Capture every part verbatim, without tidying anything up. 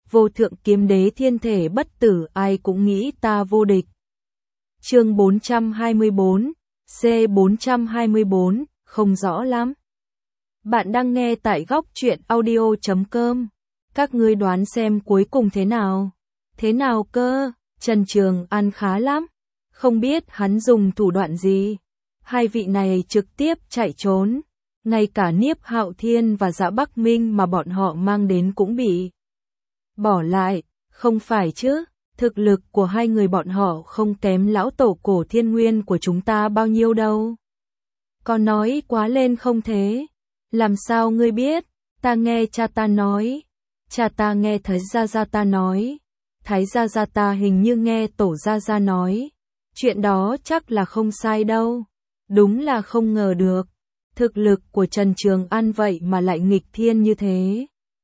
vô thượng kiếm đế thiên thể bất tử, ai cũng nghĩ ta vô địch. Chương bốn trăm hai mươi bốn, C bốn trăm hai mươi bốn, không rõ lắm. Bạn đang nghe tại góc truyện audio chấm com. Các ngươi đoán xem cuối cùng thế nào? Thế nào cơ? Trần Trường An khá lắm. Không biết hắn dùng thủ đoạn gì. Hai vị này trực tiếp chạy trốn. Ngay cả Niếp Hạo Thiên và Dạ Bắc Minh mà bọn họ mang đến cũng bị bỏ lại. Không phải chứ? Thực lực của hai người bọn họ không kém lão tổ cổ thiên nguyên của chúng ta bao nhiêu đâu. Có nói quá lên không thế? Làm sao ngươi biết? Ta nghe cha ta nói. Cha ta nghe Thái Gia Gia ta nói. Thái Gia Gia ta hình như nghe Tổ Gia Gia nói. Chuyện đó chắc là không sai đâu. Đúng là không ngờ được. Thực lực của Trần Trường An vậy mà lại nghịch thiên như thế.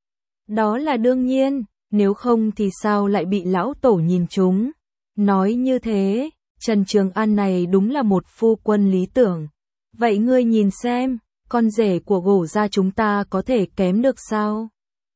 Đó là đương nhiên, nếu không thì sao lại bị lão tổ nhìn trúng. Nói như thế, Trần Trường An này đúng là một phu quân lý tưởng. Vậy ngươi nhìn xem, con rể của Gỗ gia chúng ta có thể kém được sao?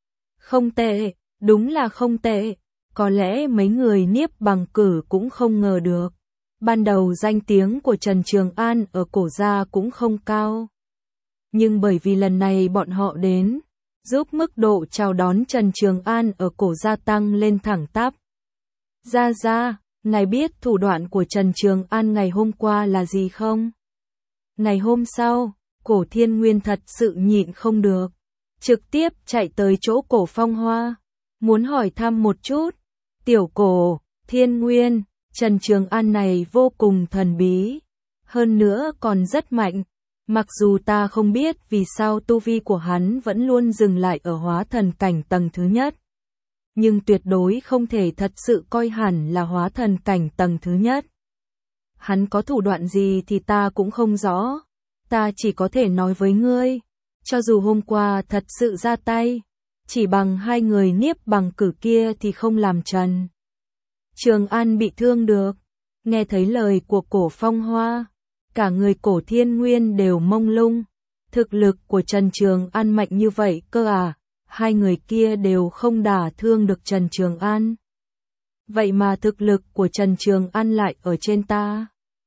Không tệ, đúng là không tệ. Có lẽ mấy người Niếp Bằng Cử cũng không ngờ được. Ban đầu danh tiếng của Trần Trường An ở Cổ gia cũng không cao. Nhưng bởi vì lần này bọn họ đến, giúp mức độ chào đón Trần Trường An ở Cổ gia tăng lên thẳng tắp. Gia Gia, ngài biết thủ đoạn của Trần Trường An ngày hôm qua là gì không? Ngày hôm sau, Cổ Thiên Nguyên thật sự nhịn không được. Trực tiếp chạy tới chỗ Cổ Phong Hoa. Muốn hỏi thăm một chút. Tiểu Cổ, Thiên Nguyên, Trần Trường An này vô cùng thần bí. Hơn nữa còn rất mạnh. Mặc dù ta không biết vì sao tu vi của hắn vẫn luôn dừng lại ở hóa thần cảnh tầng thứ nhất. Nhưng tuyệt đối không thể thật sự coi hẳn là hóa thần cảnh tầng thứ nhất. Hắn có thủ đoạn gì thì ta cũng không rõ. Ta chỉ có thể nói với ngươi. Cho dù hôm qua thật sự ra tay, chỉ bằng hai người Niếp Bằng Cử kia thì không làm Trần Trường An bị thương được. Nghe thấy lời của Cổ Phong Hoa, cả người Cổ Thiên Nguyên đều mông lung. Thực lực của Trần Trường An mạnh như vậy cơ à? Hai người kia đều không đả thương được Trần Trường An. Vậy mà thực lực của Trần Trường An lại ở trên ta.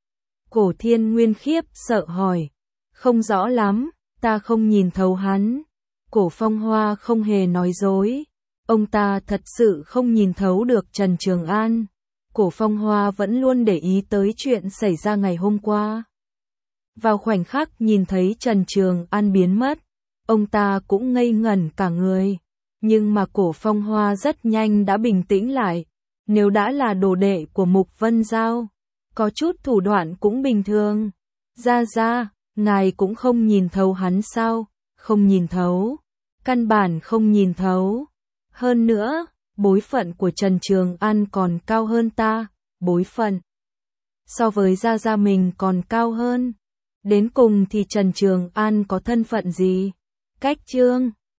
Cổ Thiên Nguyên khiếp sợ hỏi. Không rõ lắm, ta không nhìn thấu hắn. Cổ Phong Hoa không hề nói dối. Ông ta thật sự không nhìn thấu được Trần Trường An. Cổ Phong Hoa vẫn luôn để ý tới chuyện xảy ra ngày hôm qua. Vào khoảnh khắc nhìn thấy Trần Trường An biến mất, ông ta cũng ngây ngẩn cả người. Nhưng mà Cổ Phong Hoa rất nhanh đã bình tĩnh lại. Nếu đã là đồ đệ của Mục Vân Giao, có chút thủ đoạn cũng bình thường. Gia Gia, ngài cũng không nhìn thấu hắn sao? Không nhìn thấu. Căn bản không nhìn thấu. Hơn nữa, bối phận của Trần Trường An còn cao hơn ta. Bối phận so với Gia Gia mình còn cao hơn. Đến cùng thì Trần Trường An có thân phận gì? Cách chương